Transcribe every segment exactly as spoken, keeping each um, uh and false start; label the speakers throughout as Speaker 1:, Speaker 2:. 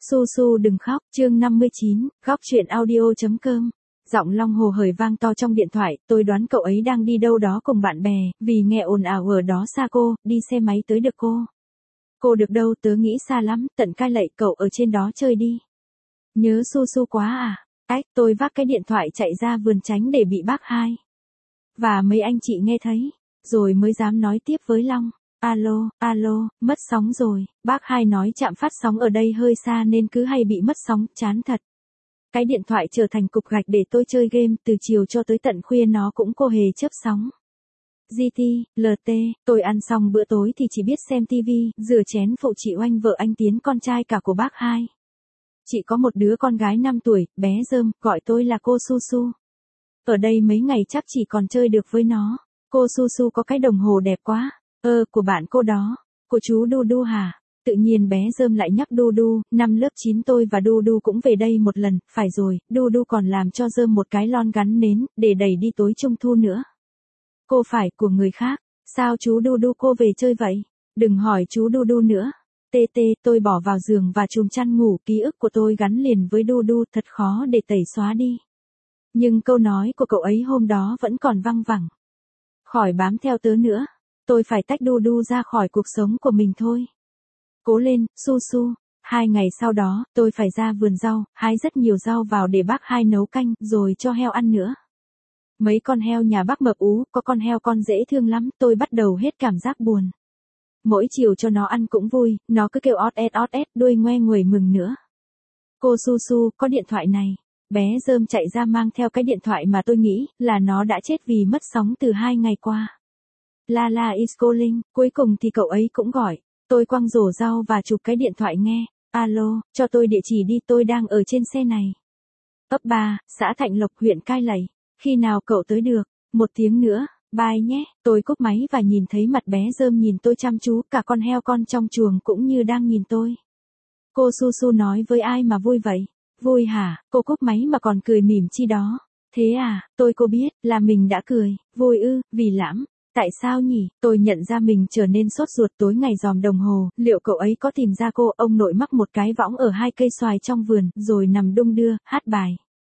Speaker 1: Su Su đừng khóc, chương năm mươi chín, góc chuyện audio.com. Giọng Long Hồ hởi vang to trong điện thoại, tôi đoán cậu ấy đang đi đâu đó cùng bạn bè, vì nghe ồn ào ở đó xa cô, đi xe máy tới được cô. Cô được đâu, tớ nghĩ xa lắm, tận Cai Lậy, cậu ở trên đó chơi đi. Nhớ Su Su quá à? Ách, tôi vác cái điện thoại chạy ra vườn tránh để bị bác hai và mấy anh chị nghe thấy, rồi mới dám nói tiếp với Long. Alo, alo, mất sóng rồi, bác hai nói trạm phát sóng ở đây hơi xa nên cứ hay bị mất sóng, chán thật. Cái điện thoại trở thành cục gạch để tôi chơi game, từ chiều cho tới tận khuya nó cũng cô hề chớp sóng. giê tê, lờ tê, tôi ăn xong bữa tối thì chỉ biết xem tivi, rửa chén phụ chị Oanh vợ anh Tiến con trai cả của bác hai. Chị có một đứa con gái năm tuổi, bé rơm, gọi tôi là cô Su Su. Ở đây mấy ngày chắc chỉ còn chơi được với nó. Cô Su Su có cái đồng hồ đẹp quá. Ơ, của bạn cô đó. Của chú Du Du hả? Tự nhiên bé rơm lại nhắc Du Du, năm lớp chín tôi và Du Du cũng về đây một lần, phải rồi, Du Du còn làm cho rơm một cái lon gắn nến, để đẩy đi tối trung thu nữa. Cô phải, của người khác. Sao chú Du Du cô về chơi vậy? Đừng hỏi chú Du Du nữa. Tê tê, tôi bỏ vào giường và chùm chăn ngủ, ký ức của tôi gắn liền với Du Du, thật khó để tẩy xóa đi. Nhưng câu nói của cậu ấy hôm đó vẫn còn văng vẳng. Khỏi bám theo tớ nữa. Tôi phải tách Du Du ra khỏi cuộc sống của mình thôi. Cố lên, Su Su. Hai ngày sau đó, tôi phải ra vườn rau, hái rất nhiều rau vào để bác hai nấu canh, rồi cho heo ăn nữa. Mấy con heo nhà bác mập ú, có con heo con dễ thương lắm, tôi bắt đầu hết cảm giác buồn. Mỗi chiều cho nó ăn cũng vui, nó cứ kêu ót ét ót ét, đuôi ngoe nguẩy mừng nữa. Cô Su Su, có điện thoại này. Bé rơm chạy ra mang theo cái điện thoại mà tôi nghĩ là nó đã chết vì mất sóng từ hai ngày qua. La la is calling, cuối cùng thì cậu ấy cũng gọi. Tôi quăng rổ rau và chụp cái điện thoại nghe. Alo, cho tôi địa chỉ đi, tôi đang ở trên xe này. Ấp ba, xã Thạnh Lộc, huyện Cai Lậy. Khi nào cậu tới được? Một tiếng nữa, bye nhé. Tôi cúp máy và nhìn thấy mặt bé rơm nhìn tôi chăm chú, cả con heo con trong chuồng cũng như đang nhìn tôi. Cô Su Su nói với ai mà vui vậy? Vui hả? Cô cúp máy mà còn cười mỉm chi đó. Thế à, tôi cô biết là mình đã cười. Vui ư, vì lãm. Tại sao nhỉ? Tôi nhận ra mình trở nên sốt ruột tối ngày dòm đồng hồ, liệu cậu ấy có tìm ra cô? Ông nội mắc một cái võng ở hai cây xoài trong vườn, rồi nằm đung đưa, hát bài.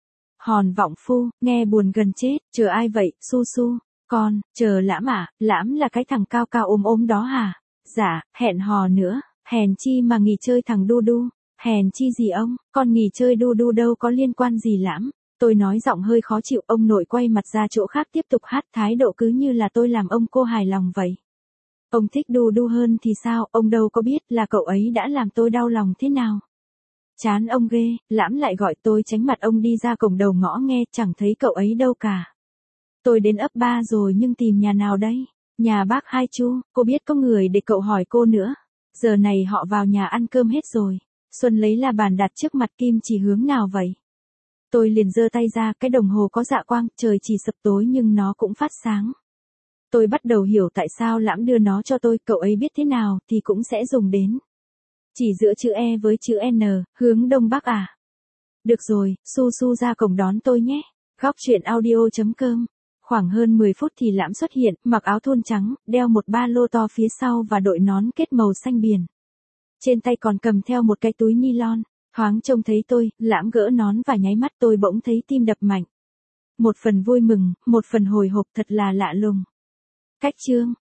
Speaker 1: Hòn vọng phu, nghe buồn gần chết, chờ ai vậy, Su Su? Con, chờ Lãm à, Lãm là cái thằng cao cao ôm ôm đó hả? Dạ, hẹn hò nữa, hèn chi mà nghỉ chơi thằng Du Du. Hèn chi gì ông, con nghỉ chơi Du Du đâu có liên quan gì Lãm. Tôi nói giọng hơi khó chịu, ông nội quay mặt ra chỗ khác tiếp tục hát, thái độ cứ như là tôi làm ông cô hài lòng vậy. Ông thích Du Du hơn thì sao, ông đâu có biết là cậu ấy đã làm tôi đau lòng thế nào. Chán ông ghê, Lãm lại gọi tôi tránh mặt ông đi ra cổng đầu ngõ nghe, chẳng thấy cậu ấy đâu cả. Tôi đến ấp ba rồi nhưng tìm nhà nào đây? Nhà bác hai Chu, cô biết có người để cậu hỏi cô nữa. Giờ này họ vào nhà ăn cơm hết rồi. Xuân lấy la bàn đặt trước mặt, Kim chỉ hướng nào vậy? Tôi liền giơ tay ra, cái đồng hồ có dạ quang, trời chỉ sập tối nhưng nó cũng phát sáng. Tôi bắt đầu hiểu tại sao Lãm đưa nó cho tôi, cậu ấy biết thế nào thì cũng sẽ dùng đến. Chỉ giữa chữ E với chữ N, hướng đông bắc à? Được rồi, Su Su ra cổng đón tôi nhé. Góc chuyện audio.com. Khoảng hơn mười phút thì Lãm xuất hiện, mặc áo thun trắng, đeo một ba lô to phía sau và đội nón kết màu xanh biển. Trên tay còn cầm theo một cái túi nylon. Thoáng trông thấy tôi, Lãm gỡ nón và nháy mắt, tôi bỗng thấy tim đập mạnh. Một phần vui mừng, một phần hồi hộp, thật là lạ lùng. Cách chương.